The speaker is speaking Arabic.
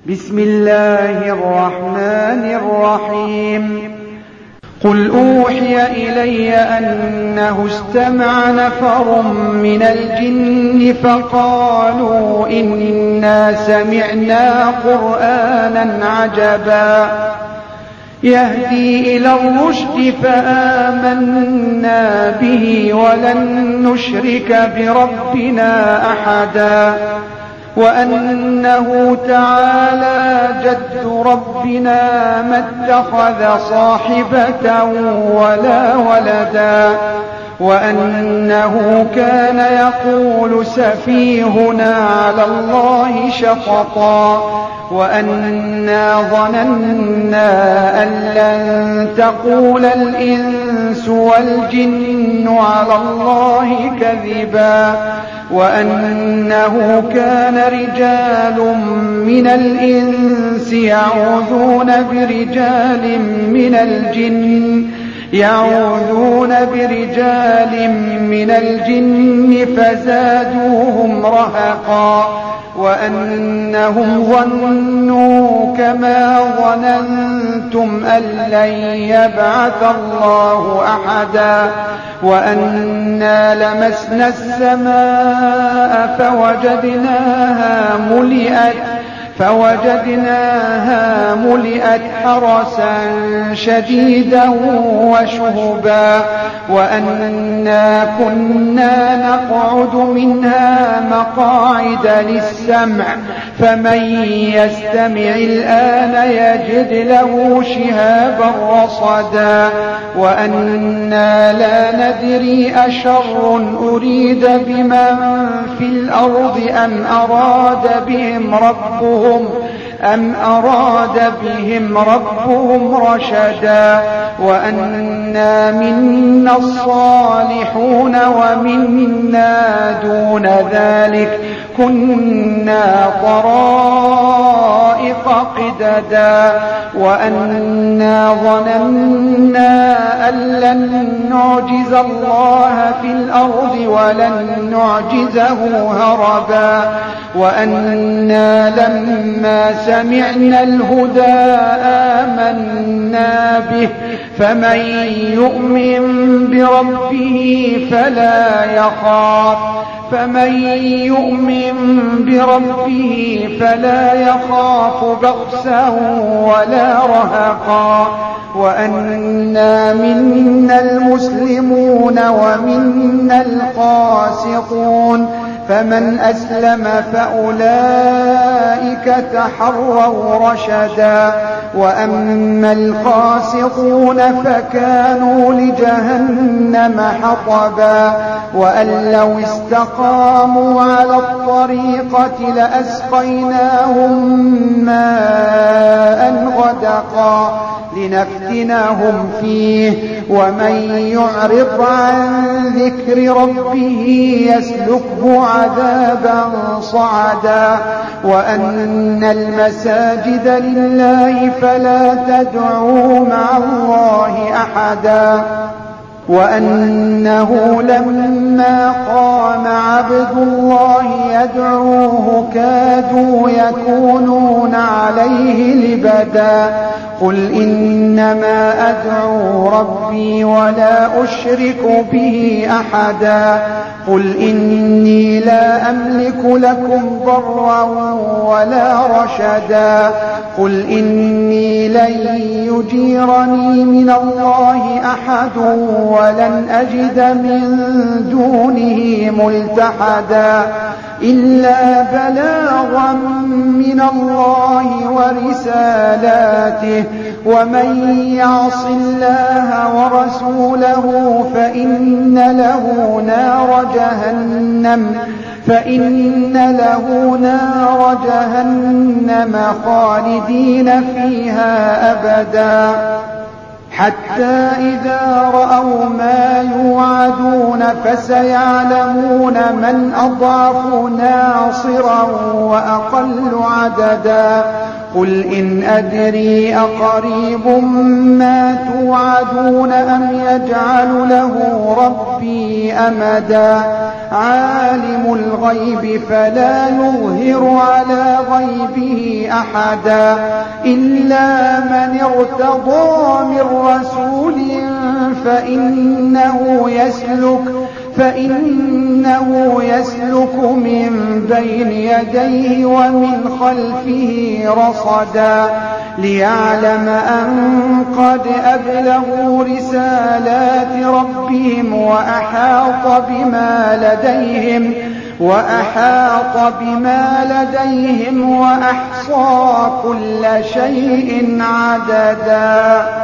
بسم الله الرحمن الرحيم. قل أوحي إلي أنه استمع نفر من الجن فقالوا إنا سمعنا قرآنا عجبا يهدي إلى الرشد فآمنا به ولن نشرك بربنا أحدا وأنه تعالى جد ربنا ما اتخذ صاحبة ولا ولدا وأنه كان يقول سفيهنا على الله شططا وأنا ظننا أن لن تقول الإنس والجن على الله كذبا وأنه كان رجال من الإنس يعوذون برجال من الجن فزادوهم رهقا وأنهم ظنوا كما ظننتم أن لن يبعث الله أحدا وأنا لمسنا السماء فوجدناها ملئت حرسا شديدا وشهبا وأنا كنا نقعد منها مقاعد للسمع فمن يستمع الآن يجد له شهابا رصدا وأنا لا ندري أشر أريد بمن في الأرض أم أراد بهم ربهم رشدا وأنا منا الصالحون ومنا دون ذلك كنا طرائق قددا وأنا ظننا أن لن نعجز الله في الأرض ولن نعجزه هربا وأنا لما سمعنا الهدى آمنا به فمن يؤمن بربه فلا يخاف بخسا ولا رهقا وأنا منا المسلمون ومنا القاسطون فمن أسلم فأولئك تحروا رشدا وأما القاسطون فكانوا لجهنم حطبا وأن لو استقاموا على الطريقة لأسقيناهم ماء غدقا لنفتنهم فيه ومن يعرض عن ذكر ربه يسلكه عذابا صعدا وأن المساجد لله فلا تدعوا مع الله أحدا وأنه لما قام عبد الله يدعوه كادوا يكونون عليه لبدا قل إنما أدعو ربي ولا أشرك به أحدا قل إني لا أملك لكم ضرا ولا رشدا قل إني لن يجيرني من الله أحد ولن أجد من دونه ملتحدا إلا بلاغا من الله ورسالاته ومن يعص الله ورسوله فإن له نار جهنم خالدين فيها أبدا حتى إذا رأوا ما يوعدون فسيعلمون من أضعف ناصرا وأقل عددا قل إن أدري أقريب ما توعدون أم يجعل له ربي أمدا عالم الغيب فلا يظهر على غيبه أحدا إلا من ارتضى من رسول فإنه يسلك من بين يديه ومن خلفه رصدا ليعلم أن قد أبلغوا رسالات ربهم وأحاط بما لديهم وأحصى كل شيء عددا.